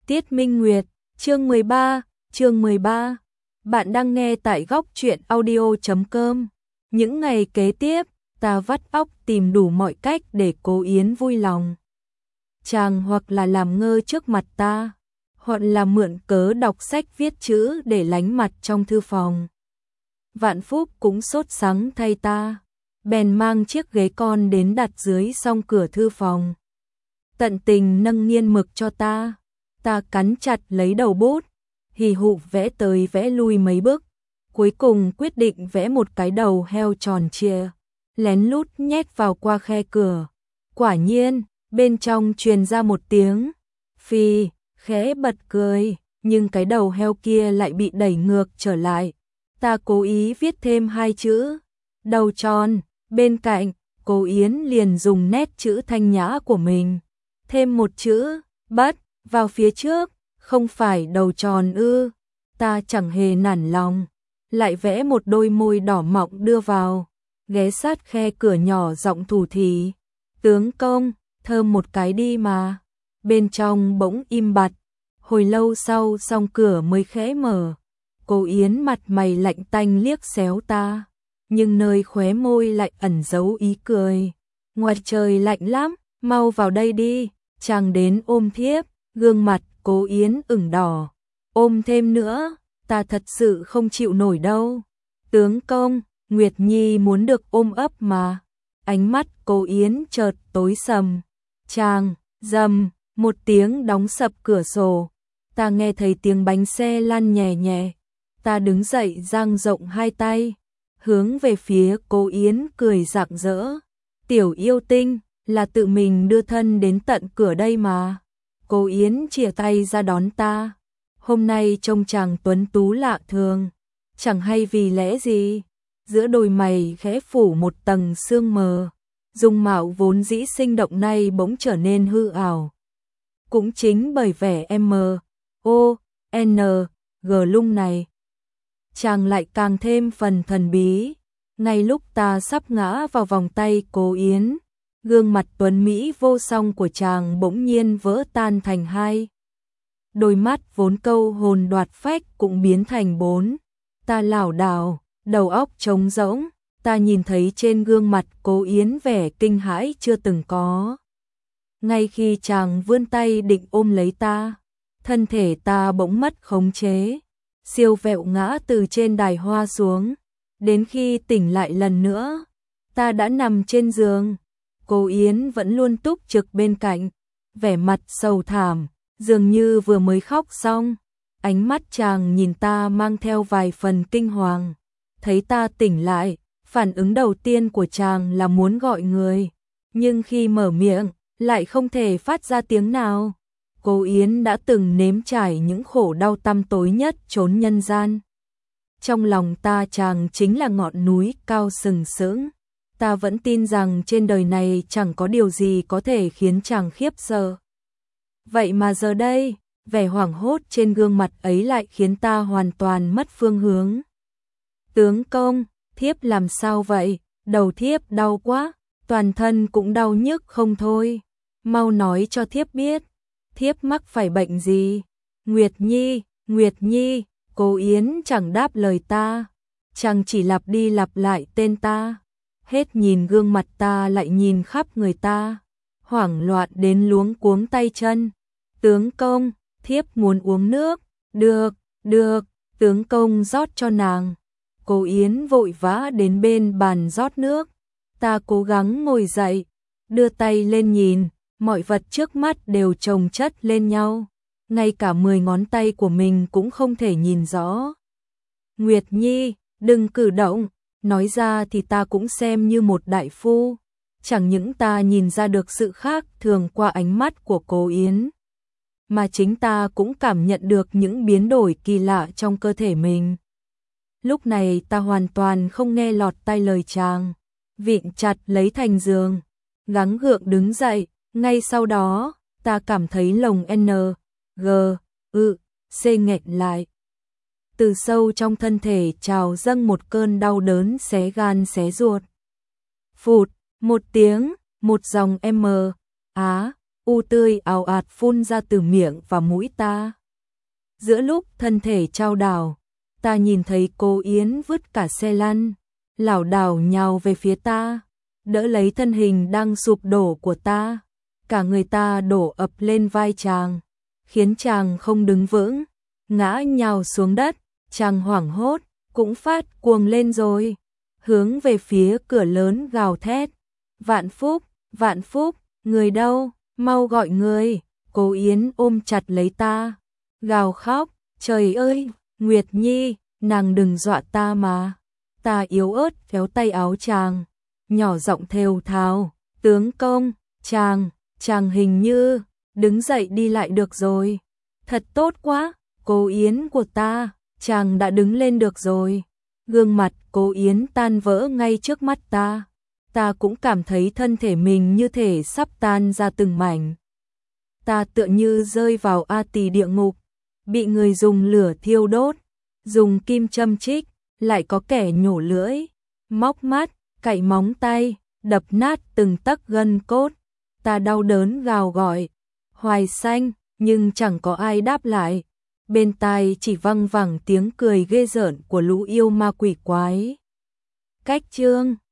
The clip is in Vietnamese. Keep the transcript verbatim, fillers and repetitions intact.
Tiết Minh Nguyệt, chương mười ba, chương mười ba. Bạn đang nghe tại góc truyện audio chấm com. Những ngày kế tiếp, ta vắt óc tìm đủ mọi cách để Cố Yến vui lòng. Chàng hoặc là làm ngơ trước mặt ta, hoặc là mượn cớ đọc sách viết chữ để lánh mặt trong thư phòng. Vạn Phúc cũng sốt sắng thay ta, bèn mang chiếc ghế con đến đặt dưới song cửa thư phòng. Tận tình nâng nghiên mực cho ta. Ta cắn chặt lấy đầu bút, hì hụ vẽ tới vẽ lui mấy bức, cuối cùng quyết định vẽ một cái đầu heo tròn trịa, lén lút nhét vào qua khe cửa. Quả nhiên, bên trong truyền ra một tiếng phi, khẽ bật cười, nhưng cái đầu heo kia lại bị đẩy ngược trở lại. Ta cố ý viết thêm hai chữ, đầu tròn, bên cạnh, Cố Yến liền dùng nét chữ thanh nhã của mình, thêm một chữ, bất, vào phía trước, không phải đầu tròn ư. Ta chẳng hề nản lòng, lại vẽ một đôi môi đỏ mọng đưa vào, ghé sát khe cửa nhỏ giọng thủ thỉ, tướng công, thơm một cái đi mà. Bên trong bỗng im bặt, hồi lâu sau song cửa mới khẽ mở. Cố Yến mặt mày lạnh tanh liếc xéo ta, nhưng nơi khóe môi lại ẩn giấu ý cười. Ngoài trời lạnh lắm, mau vào đây đi. Chàng đến ôm thiếp, gương mặt Cố Yến ửng đỏ. Ôm thêm nữa, ta thật sự không chịu nổi đâu. Tướng công, Nguyệt Nhi muốn được ôm ấp mà. Ánh mắt Cố Yến chợt tối sầm. Chàng, rầm, một tiếng đóng sập cửa sổ. Ta nghe thấy tiếng bánh xe lăn nhẹ nhẹ. Ta đứng dậy dang rộng hai tay, hướng về phía Cố Yến cười rạng rỡ. Tiểu yêu tinh, là tự mình đưa thân đến tận cửa đây mà. Cố Yến chìa tay ra đón ta. Hôm nay trông chàng tuấn tú lạ thường, chẳng hay vì lẽ gì, giữa đôi mày khẽ phủ một tầng sương mờ, dung mạo vốn dĩ sinh động nay bỗng trở nên hư ảo. Cũng chính bởi vẻ M, O, N, G lung này, chàng lại càng thêm phần thần bí. Ngay lúc ta sắp ngã vào vòng tay Cố Yến, gương mặt tuấn mỹ vô song của chàng bỗng nhiên vỡ tan thành hai. Đôi mắt vốn câu hồn đoạt phách cũng biến thành bốn. Ta lảo đảo, đầu óc trống rỗng, ta nhìn thấy trên gương mặt Cố Yến vẻ kinh hãi chưa từng có. Ngay khi chàng vươn tay định ôm lấy ta, thân thể ta bỗng mất khống chế, siêu vẹo ngã từ trên đài hoa xuống. Đến khi tỉnh lại lần nữa, ta đã nằm trên giường. Cố Yến vẫn luôn túc trực bên cạnh, vẻ mặt sầu thảm, dường như vừa mới khóc xong. Ánh mắt chàng nhìn ta mang theo vài phần kinh hoàng. Thấy ta tỉnh lại, phản ứng đầu tiên của chàng là muốn gọi người, nhưng khi mở miệng, lại không thể phát ra tiếng nào. Cố Yến đã từng nếm trải những khổ đau tăm tối nhất chốn nhân gian. Trong lòng ta chàng chính là ngọn núi cao sừng sững. Ta vẫn tin rằng trên đời này chẳng có điều gì có thể khiến chàng khiếp sợ. Vậy mà giờ đây, vẻ hoảng hốt trên gương mặt ấy lại khiến ta hoàn toàn mất phương hướng. Tướng công, thiếp làm sao vậy? Đầu thiếp đau quá, toàn thân cũng đau nhức không thôi. Mau nói cho thiếp biết, thiếp mắc phải bệnh gì? Nguyệt Nhi, Nguyệt Nhi. Cố Yến chẳng đáp lời ta, chàng chỉ lặp đi lặp lại tên ta. Hết nhìn gương mặt ta lại nhìn khắp người ta, hoảng loạn đến luống cuống tay chân. Tướng công, thiếp muốn uống nước. Được, được, tướng công rót cho nàng. Cố Yến vội vã đến bên bàn rót nước. Ta cố gắng ngồi dậy, đưa tay lên nhìn, mọi vật trước mắt đều chồng chất lên nhau. Ngay cả mười ngón tay của mình cũng không thể nhìn rõ. Nguyệt Nhi, đừng cử động. Nói ra thì ta cũng xem như một đại phu. Chẳng những ta nhìn ra được sự khác thường qua ánh mắt của Cố Yến, mà chính ta cũng cảm nhận được những biến đổi kỳ lạ trong cơ thể mình. Lúc này ta hoàn toàn không nghe lọt tai lời chàng, vịn chặt lấy thành giường, gắng gượng đứng dậy. Ngay sau đó, ta cảm thấy lồng N, G, ư, C nghẹn lại. Từ sâu trong thân thể trào dâng một cơn đau đớn xé gan xé ruột. Phụt, một tiếng, một dòng M, á, u tươi ào ạt phun ra từ miệng và mũi ta. Giữa lúc thân thể chao đảo, ta nhìn thấy cô Yến vứt cả xe lăn, lảo đảo nhào về phía ta, đỡ lấy thân hình đang sụp đổ của ta. Cả người ta đổ ập lên vai chàng, khiến chàng không đứng vững, ngã nhào xuống đất. Chàng hoảng hốt, cũng phát cuồng lên rồi, hướng về phía cửa lớn gào thét. Vạn Phúc, Vạn Phúc, người đâu, mau gọi người. Cô Yến ôm chặt lấy ta, gào khóc, trời ơi, Nguyệt Nhi, nàng đừng dọa ta mà. Ta yếu ớt kéo tay áo chàng, nhỏ giọng thều thào, tướng công, chàng, chàng hình như đứng dậy đi lại được rồi. Thật tốt quá, cô Yến của ta, chàng đã đứng lên được rồi. Gương mặt cô Yến tan vỡ ngay trước mắt ta. Ta cũng cảm thấy thân thể mình như thể sắp tan ra từng mảnh. Ta tựa như rơi vào a tỳ địa ngục, bị người dùng lửa thiêu đốt, dùng kim châm chích, lại có kẻ nhổ lưỡi, móc mắt, cạy móng tay, đập nát từng tấc gân cốt. Ta đau đớn gào gọi, Hoài Xanh, nhưng chẳng có ai đáp lại. Bên tai chỉ văng vẳng tiếng cười ghê rợn của lũ yêu ma quỷ quái. Cách chương